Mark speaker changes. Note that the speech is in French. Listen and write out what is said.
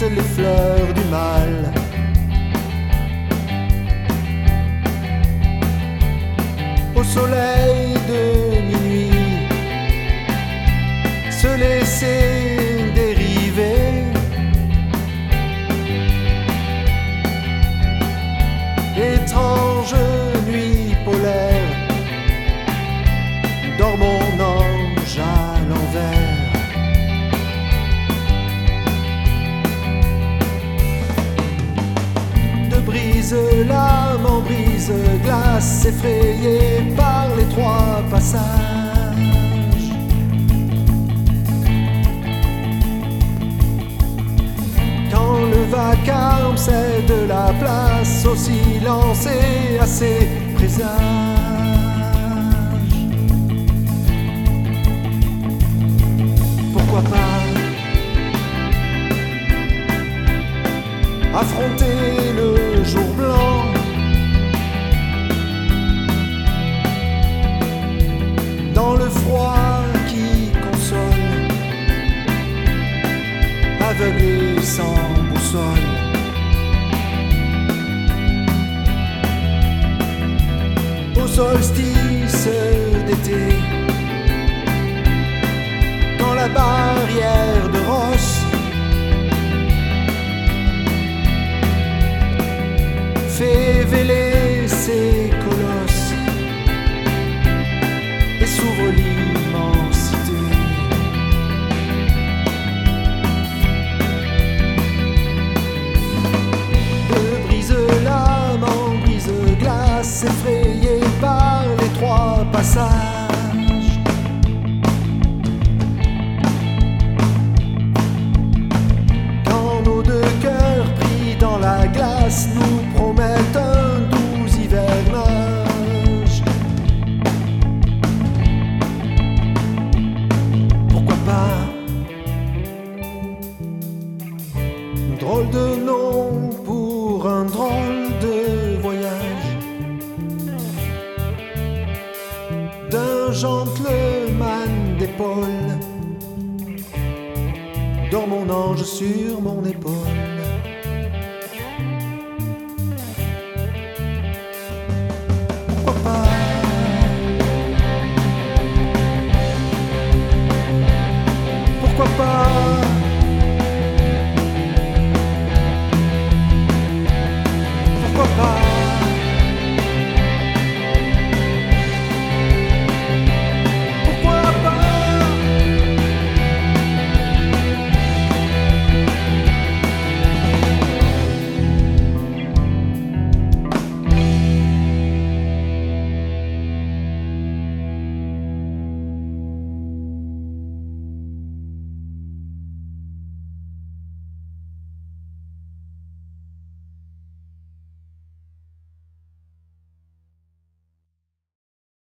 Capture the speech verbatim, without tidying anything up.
Speaker 1: sentent les fleurs du mal. Au soleil de minuit, se laisser dériver. Étrange nuit polaire, dort mon ange à l'envers. De brise l'âme en brise glace, effrayée par les trois passages. Quand le vacarme cède la place au silence et à ses présages. Pourquoi pas affronter le jour blanc, dans le froid qui console, aveuglé sans boussole. Au solstice d'été, dans la barrière de Rosse, fait véler ses colosses et s'ouvre l'immensité. De brise l'âme en brise glace, effrayée par les trois passages. Quand nos deux cœurs pris dans la glace nous promettent un doux hivernage. Pourquoi pas un drôle de nom pour un drôle de voyage, d'un gentleman d'épaule. Dors mon ange sur mon épaule. Pourquoi pas